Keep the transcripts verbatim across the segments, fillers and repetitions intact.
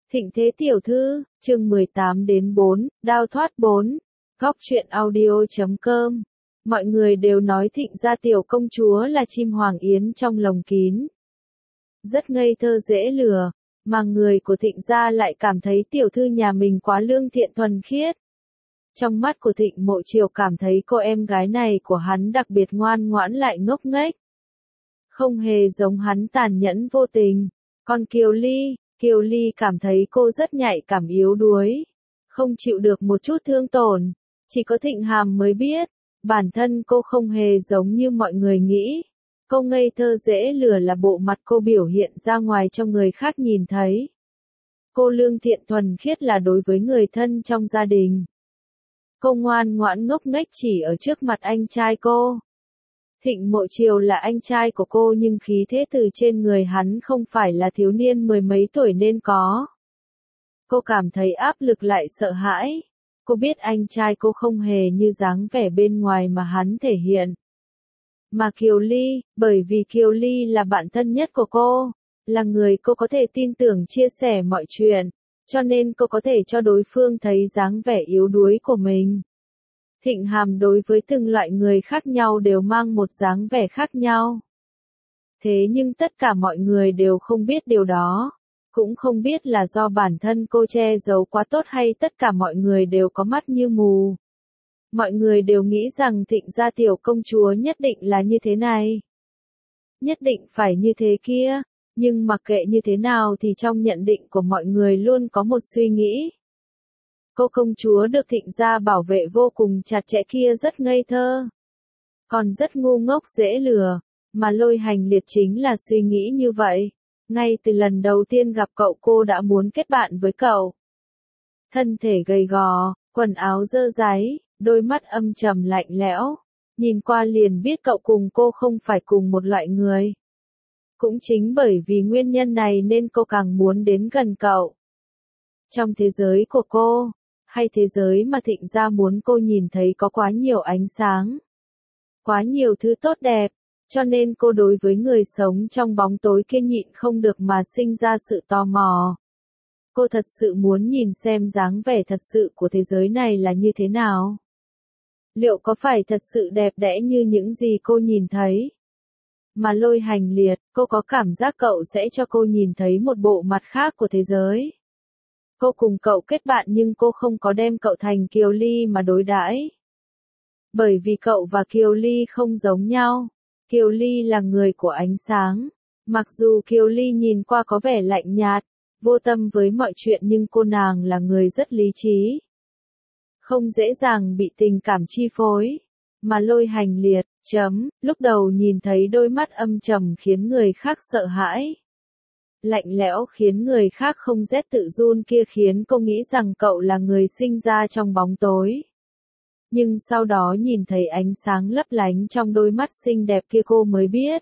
Thịnh thế tiểu thư, chương mười tám đến bốn, đao thoát bốn, góc truyện audio chấm com. Mọi người đều nói Thịnh gia tiểu công chúa là chim hoàng yến trong lồng kín. Rất ngây thơ dễ lừa, mà người của Thịnh gia lại cảm thấy tiểu thư nhà mình quá lương thiện thuần khiết. Trong mắt của Thịnh Mộ Triều cảm thấy cô em gái này của hắn đặc biệt ngoan ngoãn lại ngốc nghếch. Không hề giống hắn tàn nhẫn vô tình. Còn Kiều Ly, Kiều Ly cảm thấy cô rất nhạy cảm yếu đuối, không chịu được một chút thương tổn. Chỉ có Thịnh Hàm mới biết, bản thân cô không hề giống như mọi người nghĩ. Cô ngây thơ dễ lừa là bộ mặt cô biểu hiện ra ngoài cho người khác nhìn thấy. Cô lương thiện thuần khiết là đối với người thân trong gia đình. Cô ngoan ngoãn ngốc nghếch chỉ ở trước mặt anh trai cô. Thịnh Mộ Triều là anh trai của cô nhưng khí thế từ trên người hắn không phải là thiếu niên mười mấy tuổi nên có. Cô cảm thấy áp lực lại sợ hãi. Cô biết anh trai cô không hề như dáng vẻ bên ngoài mà hắn thể hiện. Mà Kiều Ly, bởi vì Kiều Ly là bạn thân nhất của cô, là người cô có thể tin tưởng chia sẻ mọi chuyện, cho nên cô có thể cho đối phương thấy dáng vẻ yếu đuối của mình. Thịnh Hàm đối với từng loại người khác nhau đều mang một dáng vẻ khác nhau. Thế nhưng tất cả mọi người đều không biết điều đó. Cũng không biết là do bản thân cô che giấu quá tốt hay tất cả mọi người đều có mắt như mù. Mọi người đều nghĩ rằng Thịnh gia tiểu công chúa nhất định là như thế này. Nhất định phải như thế kia. Nhưng mặc kệ như thế nào thì trong nhận định của mọi người luôn có một suy nghĩ. Cô công chúa được Thịnh gia bảo vệ vô cùng chặt chẽ kia rất ngây thơ. Còn rất ngu ngốc dễ lừa, mà Lôi Hành Liệt chính là suy nghĩ như vậy. Ngay từ lần đầu tiên gặp cậu cô đã muốn kết bạn với cậu. Thân thể gầy gò, quần áo dơ dáy, đôi mắt âm trầm lạnh lẽo. Nhìn qua liền biết cậu cùng cô không phải cùng một loại người. Cũng chính bởi vì nguyên nhân này nên cô càng muốn đến gần cậu. Trong thế giới của cô, hay thế giới mà Thịnh gia muốn cô nhìn thấy có quá nhiều ánh sáng. Quá nhiều thứ tốt đẹp, cho nên cô đối với người sống trong bóng tối kia nhịn không được mà sinh ra sự tò mò. Cô thật sự muốn nhìn xem dáng vẻ thật sự của thế giới này là như thế nào. Liệu có phải thật sự đẹp đẽ như những gì cô nhìn thấy? Mà Lôi Hành Liệt, cô có cảm giác cậu sẽ cho cô nhìn thấy một bộ mặt khác của thế giới. Cô cùng cậu kết bạn nhưng cô không có đem cậu thành Kiều Ly mà đối đãi. Bởi vì cậu và Kiều Ly không giống nhau. Kiều Ly là người của ánh sáng. Mặc dù Kiều Ly nhìn qua có vẻ lạnh nhạt, vô tâm với mọi chuyện nhưng cô nàng là người rất lý trí. Không dễ dàng bị tình cảm chi phối. Mà Lôi Hành Liệt, chấm, lúc đầu nhìn thấy đôi mắt âm trầm khiến người khác sợ hãi. Lạnh lẽo khiến người khác không rét tự run kia khiến cô nghĩ rằng cậu là người sinh ra trong bóng tối. Nhưng sau đó nhìn thấy ánh sáng lấp lánh trong đôi mắt xinh đẹp kia cô mới biết.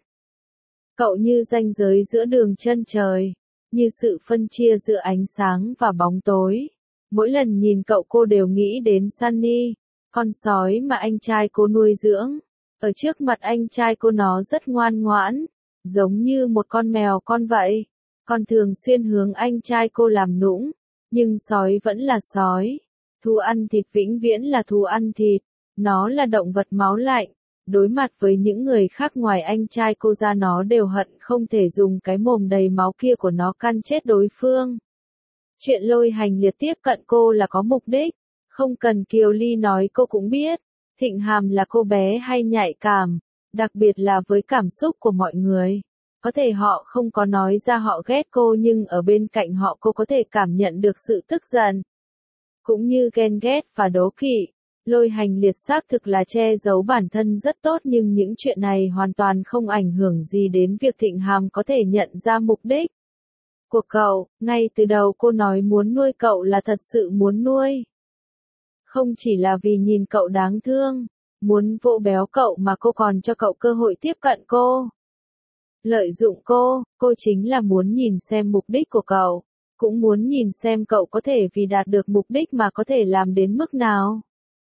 Cậu như ranh giới giữa đường chân trời, như sự phân chia giữa ánh sáng và bóng tối. Mỗi lần nhìn cậu cô đều nghĩ đến Sunny, con sói mà anh trai cô nuôi dưỡng. Ở trước mặt anh trai cô nó rất ngoan ngoãn, giống như một con mèo con vậy. Còn thường xuyên hướng anh trai cô làm nũng, nhưng sói vẫn là sói. Thú ăn thịt vĩnh viễn là thú ăn thịt, nó là động vật máu lạnh. Đối mặt với những người khác ngoài anh trai cô ra nó đều hận không thể dùng cái mồm đầy máu kia của nó căn chết đối phương. Chuyện Lôi Hành Liệt tiếp cận cô là có mục đích, không cần Kiều Ly nói cô cũng biết. Thịnh Hàm là cô bé hay nhạy cảm, đặc biệt là với cảm xúc của mọi người. Có thể họ không có nói ra họ ghét cô nhưng ở bên cạnh họ cô có thể cảm nhận được sự tức giận. Cũng như ghen ghét và đố kỵ. Lôi Hành Liệt xác thực là che giấu bản thân rất tốt nhưng những chuyện này hoàn toàn không ảnh hưởng gì đến việc Thịnh Hàm có thể nhận ra mục đích của cậu. Ngay từ đầu cô nói muốn nuôi cậu là thật sự muốn nuôi. Không chỉ là vì nhìn cậu đáng thương, muốn vỗ béo cậu mà cô còn cho cậu cơ hội tiếp cận cô. Lợi dụng cô, cô chính là muốn nhìn xem mục đích của cậu, cũng muốn nhìn xem cậu có thể vì đạt được mục đích mà có thể làm đến mức nào.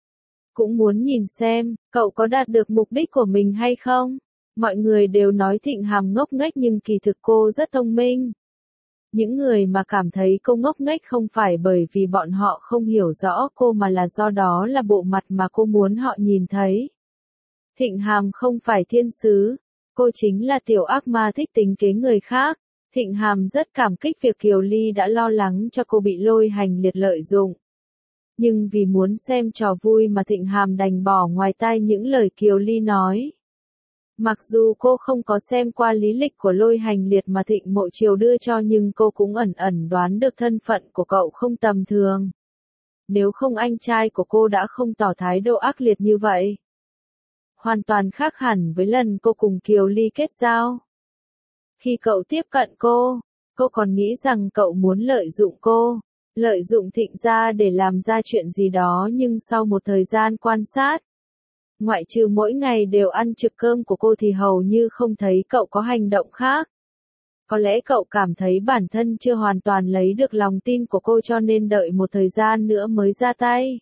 Cũng muốn nhìn xem, cậu có đạt được mục đích của mình hay không. Mọi người đều nói Thịnh Hàm ngốc nghếch nhưng kỳ thực cô rất thông minh. Những người mà cảm thấy cô ngốc nghếch không phải bởi vì bọn họ không hiểu rõ cô mà là do đó là bộ mặt mà cô muốn họ nhìn thấy. Thịnh Hàm không phải thiên sứ, cô chính là tiểu ác ma thích tính kế người khác. Thịnh Hàm rất cảm kích việc Kiều Ly đã lo lắng cho cô bị Lôi Hành Liệt lợi dụng. Nhưng vì muốn xem trò vui mà Thịnh Hàm đành bỏ ngoài tai những lời Kiều Ly nói. Mặc dù cô không có xem qua lý lịch của Lôi Hành Liệt mà Thịnh Mộ Triều đưa cho nhưng cô cũng ẩn ẩn đoán được thân phận của cậu không tầm thường. Nếu không anh trai của cô đã không tỏ thái độ ác liệt như vậy. Hoàn toàn khác hẳn với lần cô cùng Kiều Ly kết giao. Khi cậu tiếp cận cô, cô còn nghĩ rằng cậu muốn lợi dụng cô, lợi dụng Thịnh gia để làm ra chuyện gì đó nhưng sau một thời gian quan sát, ngoại trừ mỗi ngày đều ăn trực cơm của cô thì hầu như không thấy cậu có hành động khác. Có lẽ cậu cảm thấy bản thân chưa hoàn toàn lấy được lòng tin của cô cho nên đợi một thời gian nữa mới ra tay.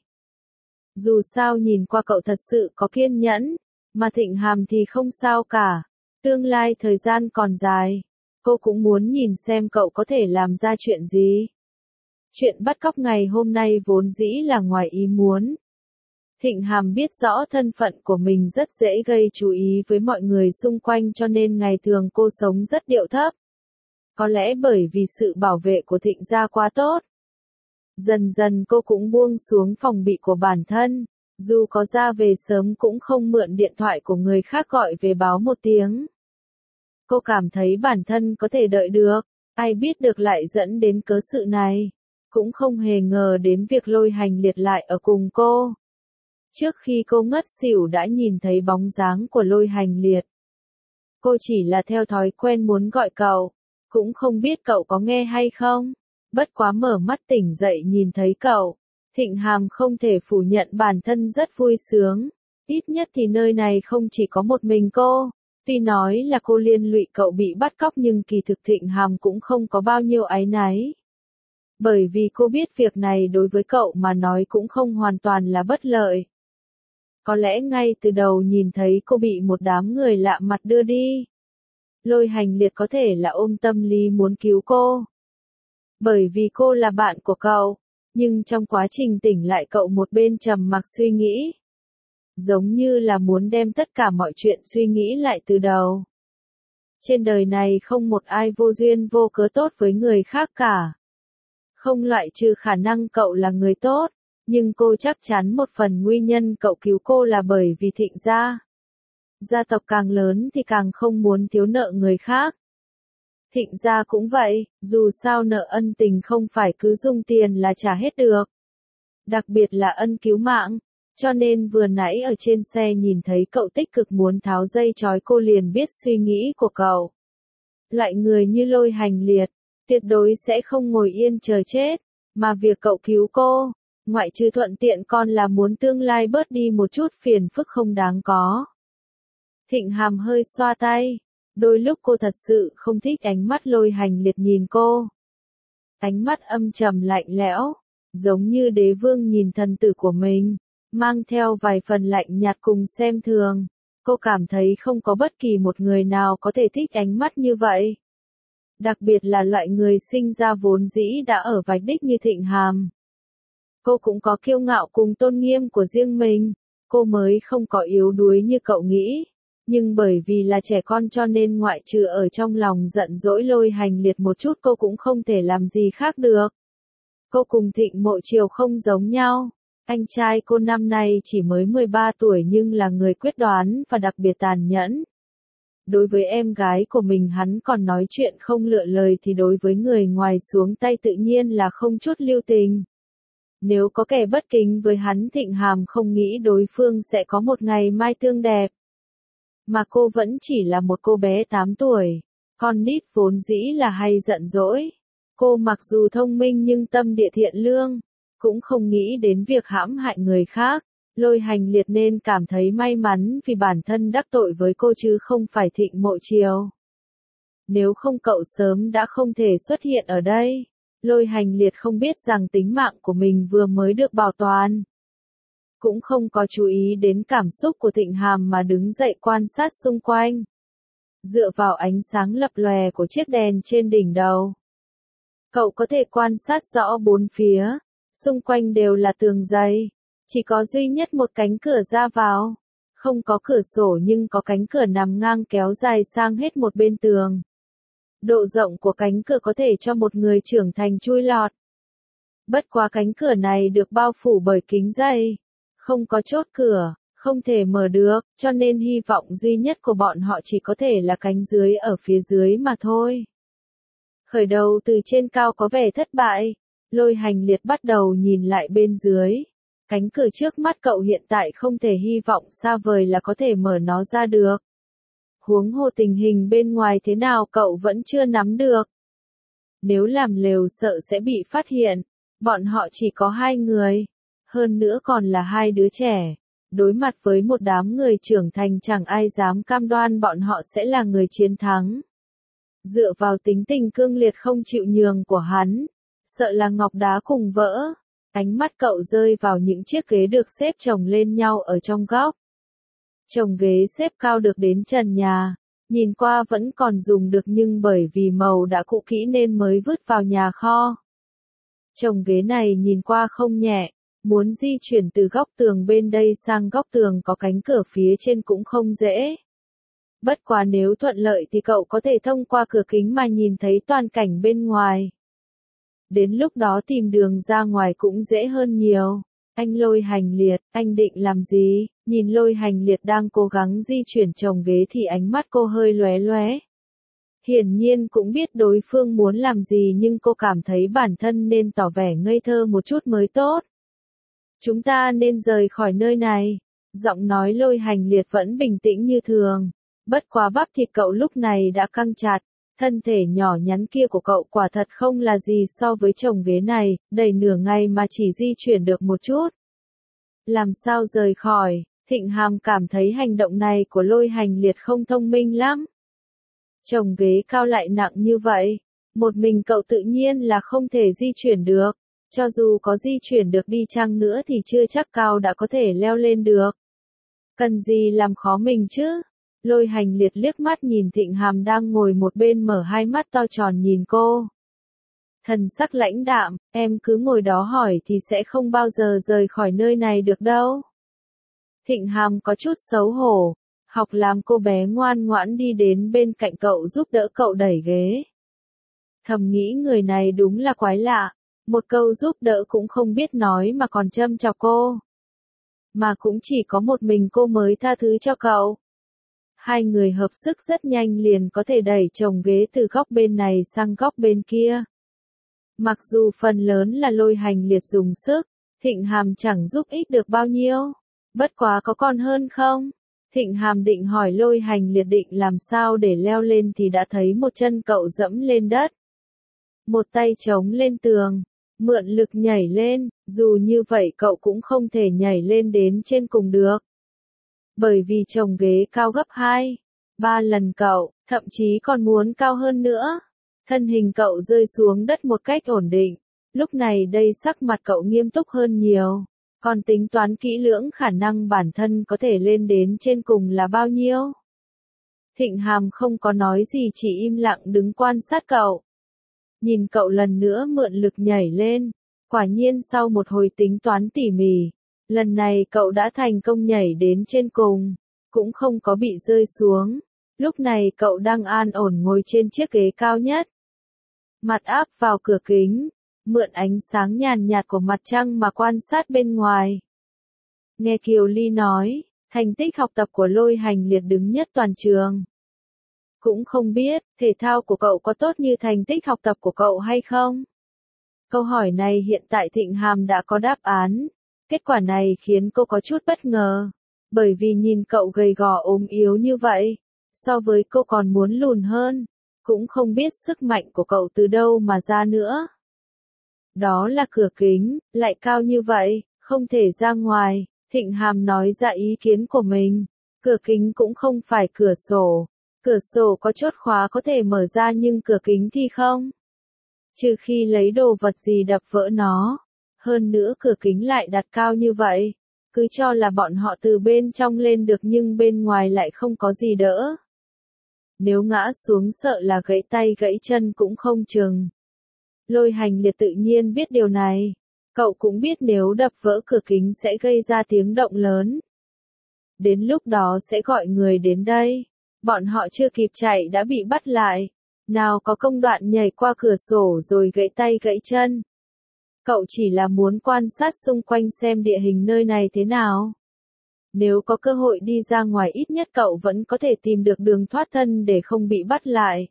Dù sao nhìn qua cậu thật sự có kiên nhẫn, mà Thịnh Hàm thì không sao cả. Tương lai thời gian còn dài, cô cũng muốn nhìn xem cậu có thể làm ra chuyện gì. Chuyện bắt cóc ngày hôm nay vốn dĩ là ngoài ý muốn. Thịnh Hàm biết rõ thân phận của mình rất dễ gây chú ý với mọi người xung quanh cho nên ngày thường cô sống rất điệu thấp. Có lẽ bởi vì sự bảo vệ của Thịnh gia quá tốt. Dần dần cô cũng buông xuống phòng bị của bản thân, dù có ra về sớm cũng không mượn điện thoại của người khác gọi về báo một tiếng. Cô cảm thấy bản thân có thể đợi được, ai biết được lại dẫn đến cớ sự này. Cũng không hề ngờ đến việc Lôi Hành Liệt lại ở cùng cô. Trước khi cô ngất xỉu đã nhìn thấy bóng dáng của Lôi Hành Liệt. Cô chỉ là theo thói quen muốn gọi cậu, cũng không biết cậu có nghe hay không. Bất quá mở mắt tỉnh dậy nhìn thấy cậu, Thịnh Hàm không thể phủ nhận bản thân rất vui sướng. Ít nhất thì nơi này không chỉ có một mình cô. Tuy nói là cô liên lụy cậu bị bắt cóc nhưng kỳ thực Thịnh Hàm cũng không có bao nhiêu áy náy. Bởi vì cô biết việc này đối với cậu mà nói cũng không hoàn toàn là bất lợi. Có lẽ ngay từ đầu nhìn thấy cô bị một đám người lạ mặt đưa đi. Lôi Hành Liệt có thể là ôm tâm lý muốn cứu cô. Bởi vì cô là bạn của cậu, nhưng trong quá trình tỉnh lại cậu một bên trầm mặc suy nghĩ. Giống như là muốn đem tất cả mọi chuyện suy nghĩ lại từ đầu. Trên đời này không một ai vô duyên vô cớ tốt với người khác cả. Không loại trừ khả năng cậu là người tốt, nhưng cô chắc chắn một phần nguyên nhân cậu cứu cô là bởi vì Thịnh gia. Gia tộc càng lớn thì càng không muốn thiếu nợ người khác. Thịnh gia cũng vậy, dù sao nợ ân tình không phải cứ dùng tiền là trả hết được. Đặc biệt là ân cứu mạng, cho nên vừa nãy ở trên xe nhìn thấy cậu tích cực muốn tháo dây trói cô liền biết suy nghĩ của cậu. Loại người như Lôi Hành Liệt, tuyệt đối sẽ không ngồi yên chờ chết, mà việc cậu cứu cô, ngoại trừ thuận tiện còn là muốn tương lai bớt đi một chút phiền phức không đáng có. Thịnh Hàm hơi xoa tay, đôi lúc cô thật sự không thích ánh mắt Lôi Hành Liệt nhìn cô. Ánh mắt âm trầm lạnh lẽo, giống như đế vương nhìn thần tử của mình, mang theo vài phần lạnh nhạt cùng xem thường. Cô cảm thấy không có bất kỳ một người nào có thể thích ánh mắt như vậy. Đặc biệt là loại người sinh ra vốn dĩ đã ở vạch đích như Thịnh Hàm. Cô cũng có kiêu ngạo cùng tôn nghiêm của riêng mình, cô mới không có yếu đuối như cậu nghĩ. Nhưng bởi vì là trẻ con cho nên ngoại trừ ở trong lòng giận dỗi Lôi Hành Liệt một chút cô cũng không thể làm gì khác được. Cô cùng Thịnh Mộ Triều không giống nhau. Anh trai cô năm nay chỉ mới mười ba tuổi nhưng là người quyết đoán và đặc biệt tàn nhẫn. Đối với em gái của mình hắn còn nói chuyện không lựa lời thì đối với người ngoài xuống tay tự nhiên là không chút lưu tình. Nếu có kẻ bất kính với hắn Thịnh Hàm không nghĩ đối phương sẽ có một ngày mai tươi đẹp. Mà cô vẫn chỉ là một cô bé tám tuổi, con nít vốn dĩ là hay giận dỗi. Cô mặc dù thông minh nhưng tâm địa thiện lương, cũng không nghĩ đến việc hãm hại người khác. Lôi Hành Liệt nên cảm thấy may mắn vì bản thân đắc tội với cô chứ không phải Thịnh Mộ Triều. Nếu không cậu sớm đã không thể xuất hiện ở đây. Lôi Hành Liệt không biết rằng tính mạng của mình vừa mới được bảo toàn. Cũng không có chú ý đến cảm xúc của Thịnh Hàm mà đứng dậy quan sát xung quanh. Dựa vào ánh sáng lập lòe của chiếc đèn trên đỉnh đầu. Cậu có thể quan sát rõ bốn phía, xung quanh đều là tường dày, chỉ có duy nhất một cánh cửa ra vào. Không có cửa sổ nhưng có cánh cửa nằm ngang kéo dài sang hết một bên tường. Độ rộng của cánh cửa có thể cho một người trưởng thành chui lọt. Bất quá cánh cửa này được bao phủ bởi kính dày, không có chốt cửa, không thể mở được, cho nên hy vọng duy nhất của bọn họ chỉ có thể là cánh dưới ở phía dưới mà thôi. Khởi đầu từ trên cao có vẻ thất bại, Lôi Hành Liệt bắt đầu nhìn lại bên dưới. Cánh cửa trước mắt cậu hiện tại không thể hy vọng xa vời là có thể mở nó ra được. Huống hồ tình hình bên ngoài thế nào cậu vẫn chưa nắm được. Nếu làm lều sợ sẽ bị phát hiện, bọn họ chỉ có hai người, hơn nữa còn là hai đứa trẻ. Đối mặt với một đám người trưởng thành chẳng ai dám cam đoan bọn họ sẽ là người chiến thắng. Dựa vào tính tình cương liệt không chịu nhường của hắn, sợ là ngọc đá cùng vỡ. Ánh mắt cậu rơi vào những chiếc ghế được xếp chồng lên nhau ở trong góc. Chồng ghế xếp cao được đến trần nhà, nhìn qua vẫn còn dùng được nhưng bởi vì màu đã cũ kỹ nên mới vứt vào nhà kho. Chồng ghế này nhìn qua không nhẹ, muốn di chuyển từ góc tường bên đây sang góc tường có cánh cửa phía trên cũng không dễ. Bất quá nếu thuận lợi thì cậu có thể thông qua cửa kính mà nhìn thấy toàn cảnh bên ngoài. Đến lúc đó tìm đường ra ngoài cũng dễ hơn nhiều. Anh Lôi Hành Liệt, anh định làm gì? Nhìn Lôi Hành Liệt đang cố gắng di chuyển chồng ghế thì ánh mắt cô hơi lóe lóe. Hiển nhiên cũng biết đối phương muốn làm gì nhưng cô cảm thấy bản thân nên tỏ vẻ ngây thơ một chút mới tốt. Chúng ta nên rời khỏi nơi này. Giọng nói Lôi Hành Liệt vẫn bình tĩnh như thường. Bất quá bắp thịt cậu lúc này đã căng chặt. Thân thể nhỏ nhắn kia của cậu quả thật không là gì so với chồng ghế này, đầy nửa ngày mà chỉ di chuyển được một chút. Làm sao rời khỏi? Thịnh Hàm cảm thấy hành động này của Lôi Hành Liệt không thông minh lắm. Chồng ghế cao lại nặng như vậy, một mình cậu tự nhiên là không thể di chuyển được. Cho dù có di chuyển được đi chăng nữa thì chưa chắc cao đã có thể leo lên được. Cần gì làm khó mình chứ? Lôi Hành Liệt liếc mắt nhìn Thịnh Hàm đang ngồi một bên mở hai mắt to tròn nhìn cô. Thần sắc lãnh đạm, em cứ ngồi đó hỏi thì sẽ không bao giờ rời khỏi nơi này được đâu. Thịnh Hàm có chút xấu hổ, học làm cô bé ngoan ngoãn đi đến bên cạnh cậu giúp đỡ cậu đẩy ghế. Thầm nghĩ người này đúng là quái lạ, một câu giúp đỡ cũng không biết nói mà còn châm chọc cô. Mà cũng chỉ có một mình cô mới tha thứ cho cậu. Hai người hợp sức rất nhanh liền có thể đẩy chồng ghế từ góc bên này sang góc bên kia. Mặc dù phần lớn là Lôi Hành Liệt dùng sức, Thịnh Hàm chẳng giúp ích được bao nhiêu. Bất quá có còn hơn không? Thịnh Hàm định hỏi Lôi Hành Liệt định làm sao để leo lên thì đã thấy một chân cậu dẫm lên đất. Một tay chống lên tường, mượn lực nhảy lên, dù như vậy cậu cũng không thể nhảy lên đến trên cùng được. Bởi vì chồng ghế cao gấp hai, ba lần cậu, thậm chí còn muốn cao hơn nữa. Thân hình cậu rơi xuống đất một cách ổn định. Lúc này đây sắc mặt cậu nghiêm túc hơn nhiều. Còn tính toán kỹ lưỡng khả năng bản thân có thể lên đến trên cùng là bao nhiêu. Thịnh Hàm không có nói gì chỉ im lặng đứng quan sát cậu. Nhìn cậu lần nữa mượn lực nhảy lên. Quả nhiên sau một hồi tính toán tỉ mỉ, lần này cậu đã thành công nhảy đến trên cùng, cũng không có bị rơi xuống. Lúc này cậu đang an ổn ngồi trên chiếc ghế cao nhất. Mặt áp vào cửa kính, mượn ánh sáng nhàn nhạt của mặt trăng mà quan sát bên ngoài. Nghe Kiều Ly nói, thành tích học tập của Lôi Hành Liệt đứng nhất toàn trường. Cũng không biết, thể thao của cậu có tốt như thành tích học tập của cậu hay không? Câu hỏi này hiện tại Thịnh Hàm đã có đáp án. Kết quả này khiến cô có chút bất ngờ. Bởi vì nhìn cậu gầy gò ốm yếu như vậy, so với cô còn muốn lùn hơn. Cũng không biết sức mạnh của cậu từ đâu mà ra nữa. Đó là cửa kính, lại cao như vậy, không thể ra ngoài. Thịnh Hàm nói ra ý kiến của mình. Cửa kính cũng không phải cửa sổ. Cửa sổ có chốt khóa có thể mở ra nhưng cửa kính thì không. Trừ khi lấy đồ vật gì đập vỡ nó. Hơn nữa cửa kính lại đặt cao như vậy. Cứ cho là bọn họ từ bên trong lên được nhưng bên ngoài lại không có gì đỡ. Nếu ngã xuống sợ là gãy tay gãy chân cũng không chừng. Lôi Hành Liệt tự nhiên biết điều này. Cậu cũng biết nếu đập vỡ cửa kính sẽ gây ra tiếng động lớn. Đến lúc đó sẽ gọi người đến đây. Bọn họ chưa kịp chạy đã bị bắt lại. Nào có công đoạn nhảy qua cửa sổ rồi gãy tay gãy chân. Cậu chỉ là muốn quan sát xung quanh xem địa hình nơi này thế nào. Nếu có cơ hội đi ra ngoài ít nhất cậu vẫn có thể tìm được đường thoát thân để không bị bắt lại.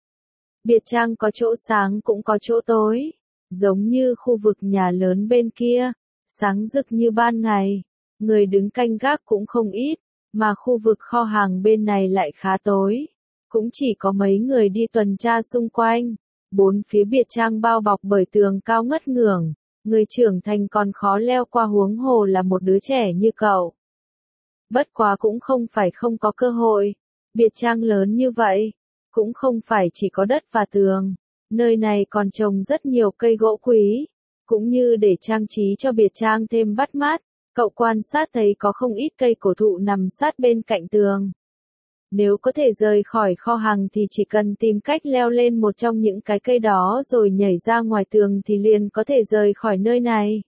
Biệt trang có chỗ sáng cũng có chỗ tối. Giống như khu vực nhà lớn bên kia, sáng rực như ban ngày. Người đứng canh gác cũng không ít, mà khu vực kho hàng bên này lại khá tối. Cũng chỉ có mấy người đi tuần tra xung quanh. Bốn phía biệt trang bao bọc bởi tường cao ngất ngưởng. Người trưởng thành còn khó leo qua, huống hồ là một đứa trẻ như cậu. Bất quá cũng không phải không có cơ hội. Biệt trang lớn như vậy, cũng không phải chỉ có đất và tường. Nơi này còn trồng rất nhiều cây gỗ quý, cũng như để trang trí cho biệt trang thêm bắt mắt. Cậu quan sát thấy có không ít cây cổ thụ nằm sát bên cạnh tường. Nếu có thể rời khỏi kho hàng thì chỉ cần tìm cách leo lên một trong những cái cây đó rồi nhảy ra ngoài tường thì liền có thể rời khỏi nơi này.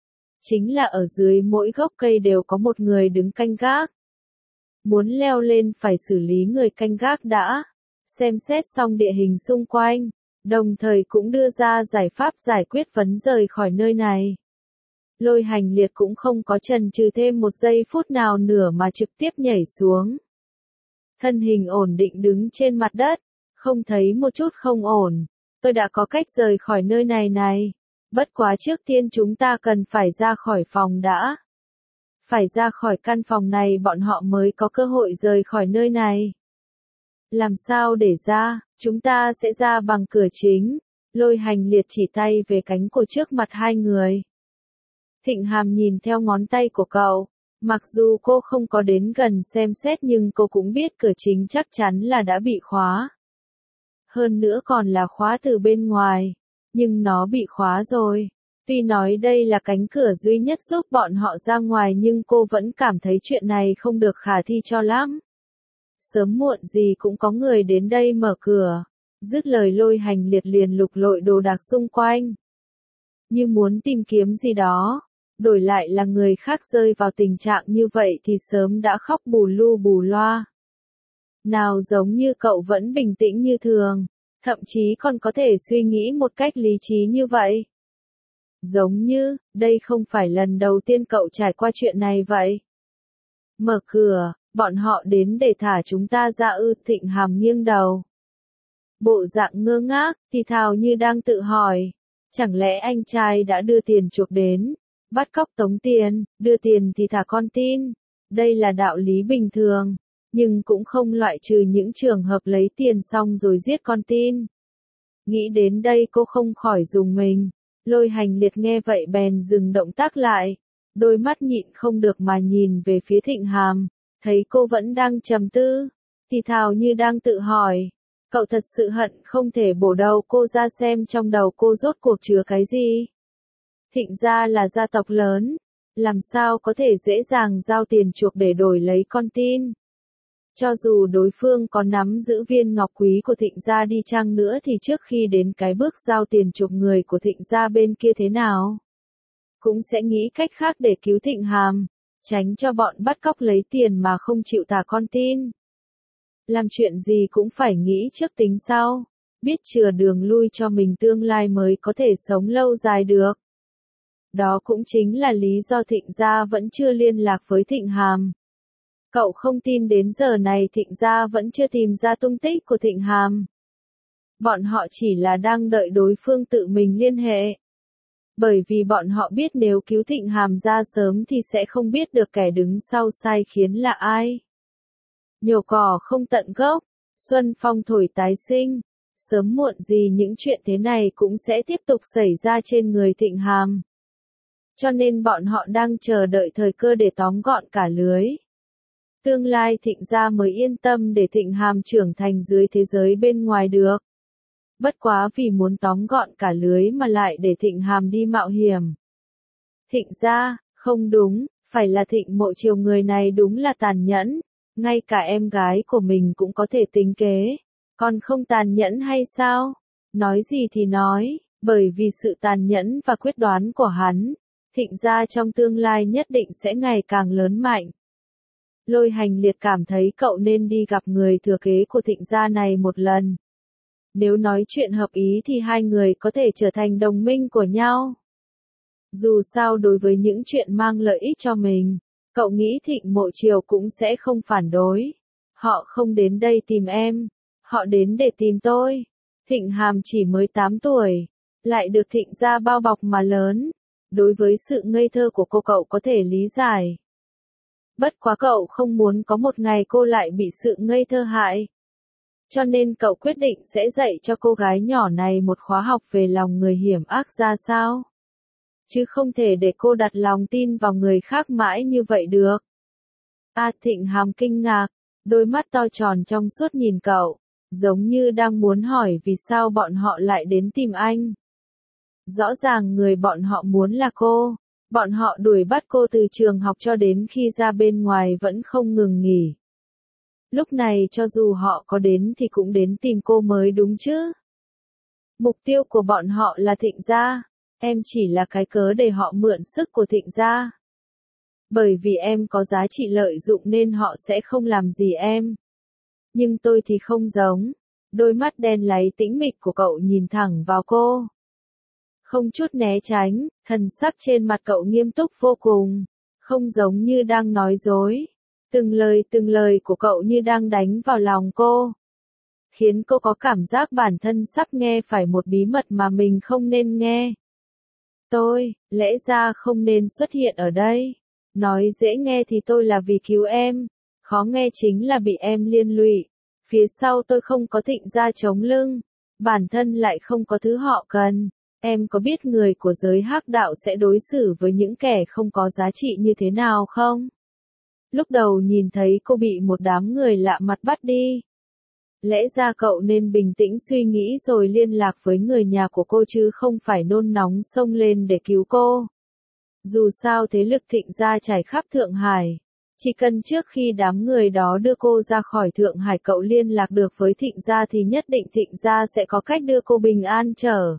Chính là ở dưới mỗi gốc cây đều có một người đứng canh gác. Muốn leo lên phải xử lý người canh gác đã, xem xét xong địa hình xung quanh, đồng thời cũng đưa ra giải pháp giải quyết vấn rời khỏi nơi này. Lôi Hành Liệt cũng không có chần chừ thêm một giây phút nào nữa mà trực tiếp nhảy xuống. Thân hình ổn định đứng trên mặt đất, không thấy một chút không ổn. Tôi đã có cách rời khỏi nơi này này. Bất quá trước tiên chúng ta cần phải ra khỏi phòng đã. Phải ra khỏi căn phòng này bọn họ mới có cơ hội rời khỏi nơi này. Làm sao để ra, chúng ta sẽ ra bằng cửa chính. Lôi Hành Liệt chỉ tay về cánh cửa trước mặt hai người. Thịnh Hàm nhìn theo ngón tay của cậu. Mặc dù cô không có đến gần xem xét nhưng cô cũng biết cửa chính chắc chắn là đã bị khóa. Hơn nữa còn là khóa từ bên ngoài. Nhưng nó bị khóa rồi. Tuy nói đây là cánh cửa duy nhất giúp bọn họ ra ngoài nhưng cô vẫn cảm thấy chuyện này không được khả thi cho lắm. Sớm muộn gì cũng có người đến đây mở cửa. Dứt lời Lôi Hành Liệt liền lục lọi đồ đạc xung quanh. Như muốn tìm kiếm gì đó. Đổi lại là người khác rơi vào tình trạng như vậy thì sớm đã khóc bù lu bù loa. Nào giống như cậu vẫn bình tĩnh như thường, thậm chí còn có thể suy nghĩ một cách lý trí như vậy. Giống như, đây không phải lần đầu tiên cậu trải qua chuyện này vậy. Mở cửa, bọn họ đến để thả chúng ta ra ư? Thịnh Hàm nghiêng đầu. Bộ dạng ngơ ngác, thì thào như đang tự hỏi. Chẳng lẽ anh trai đã đưa tiền chuộc đến? Bắt cóc tống tiền, đưa tiền thì thả con tin. Đây là đạo lý bình thường, nhưng cũng không loại trừ những trường hợp lấy tiền xong rồi giết con tin. Nghĩ đến đây cô không khỏi rùng mình. Lôi Hành Liệt nghe vậy bèn dừng động tác lại. Đôi mắt nhịn không được mà nhìn về phía Thịnh Hàm. Thấy cô vẫn đang trầm tư. Thì thào như đang tự hỏi. Cậu thật sự hận không thể bổ đầu cô ra xem trong đầu cô rốt cuộc chứa cái gì. Thịnh gia là gia tộc lớn, làm sao có thể dễ dàng giao tiền chuộc để đổi lấy con tin. Cho dù đối phương có nắm giữ viên ngọc quý của Thịnh gia đi chăng nữa thì trước khi đến cái bước giao tiền chuộc người của Thịnh gia bên kia thế nào, cũng sẽ nghĩ cách khác để cứu Thịnh Hàm, tránh cho bọn bắt cóc lấy tiền mà không chịu thả con tin. Làm chuyện gì cũng phải nghĩ trước tính sau, biết chừa đường lui cho mình tương lai mới có thể sống lâu dài được. Đó cũng chính là lý do Thịnh gia vẫn chưa liên lạc với Thịnh Hàm. Cậu không tin đến giờ này Thịnh gia vẫn chưa tìm ra tung tích của Thịnh Hàm. Bọn họ chỉ là đang đợi đối phương tự mình liên hệ. Bởi vì bọn họ biết nếu cứu Thịnh Hàm ra sớm thì sẽ không biết được kẻ đứng sau sai khiến là ai. Nhổ cỏ không tận gốc, xuân phong thổi tái sinh. Sớm muộn gì những chuyện thế này cũng sẽ tiếp tục xảy ra trên người Thịnh Hàm. Cho nên bọn họ đang chờ đợi thời cơ để tóm gọn cả lưới. Tương lai Thịnh gia mới yên tâm để Thịnh Hàm trưởng thành dưới thế giới bên ngoài được. Bất quá vì muốn tóm gọn cả lưới mà lại để Thịnh Hàm đi mạo hiểm. Thịnh gia, không đúng, phải là Thịnh Mộ Triều, người này đúng là tàn nhẫn. Ngay cả em gái của mình cũng có thể tính kế. Còn không tàn nhẫn hay sao? Nói gì thì nói, Bởi vì sự tàn nhẫn và quyết đoán của hắn, Thịnh gia trong tương lai nhất định sẽ ngày càng lớn mạnh. Lôi Hành Liệt cảm thấy cậu nên đi gặp người thừa kế của Thịnh gia này một lần. Nếu nói chuyện hợp ý thì hai người có thể trở thành đồng minh của nhau. Dù sao đối với những chuyện mang lợi ích cho mình, cậu nghĩ Thịnh Mộ Triều cũng sẽ không phản đối. Họ không đến đây tìm em, họ đến để tìm tôi. Thịnh Hàm chỉ mới tám tuổi, lại được Thịnh gia bao bọc mà lớn. Đối với sự ngây thơ của cô cậu có thể lý giải. Bất quá cậu không muốn có một ngày cô lại bị sự ngây thơ hại. Cho nên cậu quyết định sẽ dạy cho cô gái nhỏ này một khóa học về lòng người hiểm ác ra sao. Chứ không thể để cô đặt lòng tin vào người khác mãi như vậy được. A Thịnh Hàm kinh ngạc, đôi mắt to tròn trong suốt nhìn cậu, giống như đang muốn hỏi vì sao bọn họ lại đến tìm anh. Rõ ràng người bọn họ muốn là cô, bọn họ đuổi bắt cô từ trường học cho đến khi ra bên ngoài vẫn không ngừng nghỉ. Lúc này cho dù họ có đến thì cũng đến tìm cô mới đúng chứ. Mục tiêu của bọn họ là Thịnh gia, em chỉ là cái cớ để họ mượn sức của Thịnh gia. Bởi vì em có giá trị lợi dụng nên họ sẽ không làm gì em. Nhưng tôi thì không giống. Đôi mắt đen láy tĩnh mịch của cậu nhìn thẳng vào cô. Không chút né tránh, thần sắc trên mặt cậu nghiêm túc vô cùng, không giống như đang nói dối. Từng lời từng lời của cậu như đang đánh vào lòng cô. Khiến cô có cảm giác bản thân sắp nghe phải một bí mật mà mình không nên nghe. Tôi, lẽ ra không nên xuất hiện ở đây. Nói dễ nghe thì tôi là vì cứu em, khó nghe chính là bị em liên lụy. Phía sau tôi không có Thịnh gia chống lưng, bản thân lại không có thứ họ cần. Em có biết người của giới hắc đạo sẽ đối xử với những kẻ không có giá trị như thế nào không? Lúc đầu nhìn thấy cô bị một đám người lạ mặt bắt đi. Lẽ ra cậu nên bình tĩnh suy nghĩ rồi liên lạc với người nhà của cô chứ không phải nôn nóng xông lên để cứu cô. Dù sao thế lực Thịnh gia trải khắp Thượng Hải. Chỉ cần trước khi đám người đó đưa cô ra khỏi Thượng Hải cậu liên lạc được với Thịnh gia thì nhất định Thịnh gia sẽ có cách đưa cô bình an trở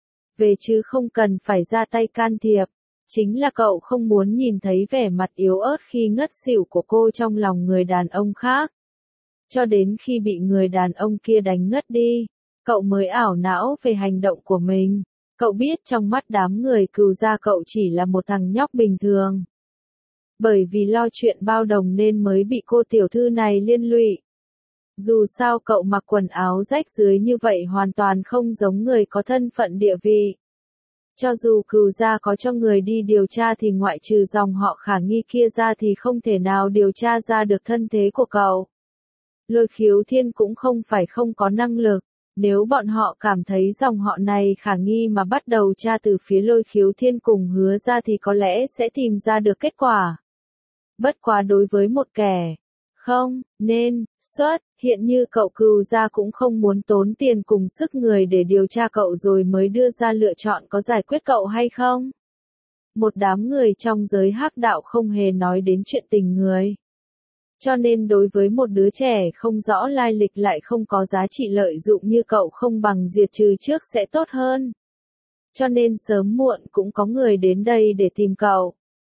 về chứ không cần phải ra tay can thiệp. Chính là cậu không muốn nhìn thấy vẻ mặt yếu ớt khi ngất xỉu của cô trong lòng người đàn ông khác. Cho đến khi bị người đàn ông kia đánh ngất đi, cậu mới ảo não về hành động của mình. Cậu biết trong mắt đám người Cừu gia cậu chỉ là một thằng nhóc bình thường. Bởi vì lo chuyện bao đồng nên mới bị cô tiểu thư này liên lụy. Dù sao cậu mặc quần áo rách rưới như vậy hoàn toàn không giống người có thân phận địa vị. Cho dù Cừu gia có cho người đi điều tra thì ngoại trừ dòng họ khả nghi kia ra thì không thể nào điều tra ra được thân thế của cậu. Lôi Khiếu Thiên cũng không phải không có năng lực. Nếu bọn họ cảm thấy dòng họ này khả nghi mà bắt đầu tra từ phía Lôi Khiếu Thiên cùng Hứa ra thì có lẽ sẽ tìm ra được kết quả. Bất quá đối với một kẻ không nên xuất hiện như cậu Cừu gia cũng không muốn tốn tiền cùng sức người để điều tra cậu rồi mới đưa ra lựa chọn có giải quyết cậu hay không. Một đám người trong giới hắc đạo không hề nói đến chuyện tình người. Cho nên đối với một đứa trẻ không rõ lai lịch lại không có giá trị lợi dụng như cậu không bằng diệt trừ trước sẽ tốt hơn. Cho nên sớm muộn cũng có người đến đây để tìm cậu.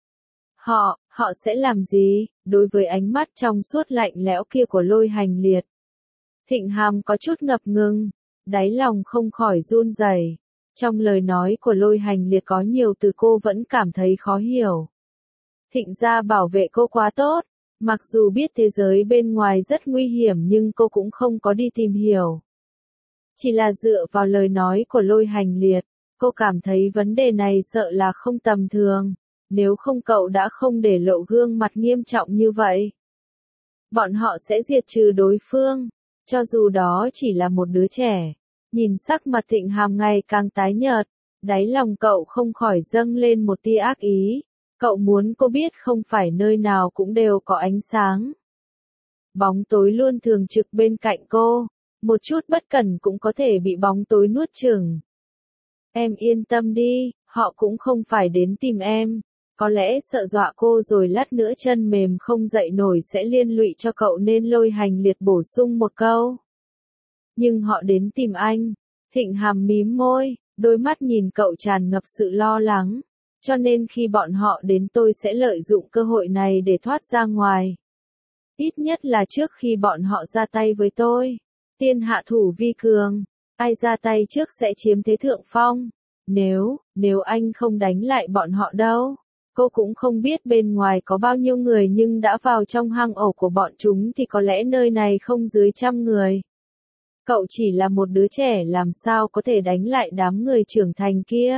Họ, họ sẽ làm gì, đối với ánh mắt trong suốt lạnh lẽo kia của Lôi Hành Liệt. Thịnh Hàm có chút ngập ngừng, đáy lòng không khỏi run rẩy. Trong lời nói của Lôi Hành Liệt có nhiều từ cô vẫn cảm thấy khó hiểu. Thịnh gia bảo vệ cô quá tốt. Mặc dù biết thế giới bên ngoài rất nguy hiểm nhưng cô cũng không có đi tìm hiểu. Chỉ là dựa vào lời nói của Lôi Hành Liệt, cô cảm thấy vấn đề này sợ là không tầm thường. Nếu không cậu đã không để lộ gương mặt nghiêm trọng như vậy. Bọn họ sẽ diệt trừ đối phương, cho dù đó chỉ là một đứa trẻ. Nhìn sắc mặt Thịnh Hàm ngày càng tái nhợt, đáy lòng cậu không khỏi dâng lên một tia ác ý. Cậu muốn cô biết không phải nơi nào cũng đều có ánh sáng. Bóng tối luôn thường trực bên cạnh cô, một chút bất cẩn cũng có thể bị bóng tối nuốt chửng. Em yên tâm đi, họ cũng không phải đến tìm em. Có lẽ sợ dọa cô rồi lát nữa chân mềm không dậy nổi sẽ liên lụy cho cậu nên Lôi Hành Liệt bổ sung một câu. Nhưng họ đến tìm anh. Thịnh Hàm mím môi, Đôi mắt nhìn cậu tràn ngập sự lo lắng. Cho nên khi bọn họ đến tôi sẽ lợi dụng cơ hội này để thoát ra ngoài. Ít nhất là trước khi bọn họ ra tay với tôi. Tiên hạ thủ vi cường. Ai ra tay trước sẽ chiếm thế thượng phong. Nếu, nếu anh không đánh lại bọn họ đâu. Cô cũng không biết bên ngoài có bao nhiêu người nhưng đã vào trong hang ổ của bọn chúng thì có lẽ nơi này không dưới trăm người. Cậu chỉ là một đứa trẻ làm sao có thể đánh lại đám người trưởng thành kia.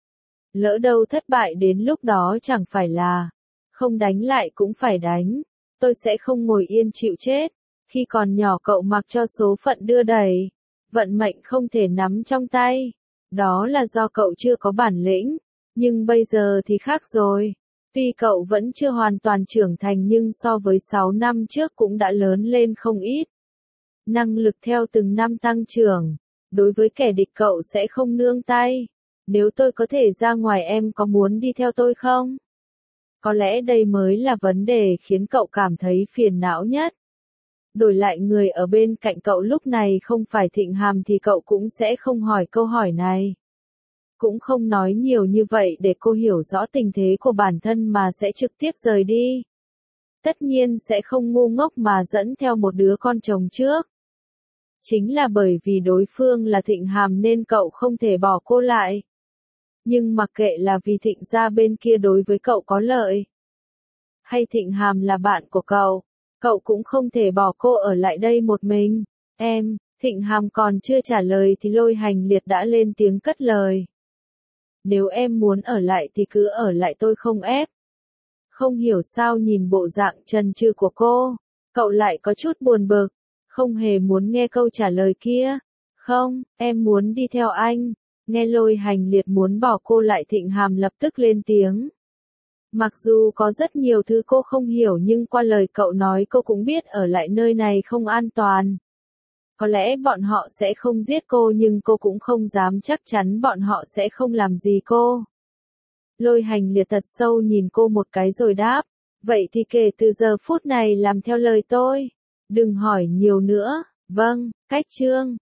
Lỡ đâu thất bại đến lúc đó chẳng phải là không đánh lại cũng phải đánh. Tôi sẽ không ngồi yên chịu chết. Khi còn nhỏ cậu mặc cho số phận đưa đẩy. Vận mệnh không thể nắm trong tay. Đó là do cậu chưa có bản lĩnh. Nhưng bây giờ thì khác rồi. Tuy cậu vẫn chưa hoàn toàn trưởng thành nhưng so với sáu năm trước cũng đã lớn lên không ít. Năng lực theo từng năm tăng trưởng. Đối với kẻ địch cậu sẽ không nương tay. Nếu tôi có thể ra ngoài em có muốn đi theo tôi không? Có lẽ đây mới là vấn đề khiến cậu cảm thấy phiền não nhất. Đổi lại người ở bên cạnh cậu lúc này không phải Thịnh Hàm thì cậu cũng sẽ không hỏi câu hỏi này. Cũng không nói nhiều như vậy để cô hiểu rõ tình thế của bản thân mà sẽ trực tiếp rời đi. Tất nhiên sẽ không ngu ngốc mà dẫn theo một đứa con chồng trước. Chính là bởi vì đối phương là Thịnh Hàm nên cậu không thể bỏ cô lại. Nhưng mặc kệ là vì Thịnh gia bên kia đối với cậu có lợi. Hay Thịnh Hàm là bạn của cậu. Cậu cũng không thể bỏ cô ở lại đây một mình. Em, Thịnh Hàm còn chưa trả lời thì Lôi Hành Liệt đã lên tiếng cất lời. Nếu em muốn ở lại thì cứ ở lại tôi không ép. Không hiểu sao nhìn bộ dạng chần chừ của cô. Cậu lại có chút buồn bực. Không hề muốn nghe câu trả lời kia. Không, em muốn đi theo anh. Nghe Lôi Hành Liệt muốn bỏ cô lại Thịnh Hàm lập tức lên tiếng. Mặc dù có rất nhiều thứ cô không hiểu nhưng qua lời cậu nói cô cũng biết ở lại nơi này không an toàn. Có lẽ bọn họ sẽ không giết cô nhưng cô cũng không dám chắc chắn bọn họ sẽ không làm gì cô. Lôi Hành Liệt thật sâu nhìn cô một cái rồi đáp. Vậy thì kể từ giờ phút này làm theo lời tôi. Đừng hỏi nhiều nữa. Vâng, cách chương.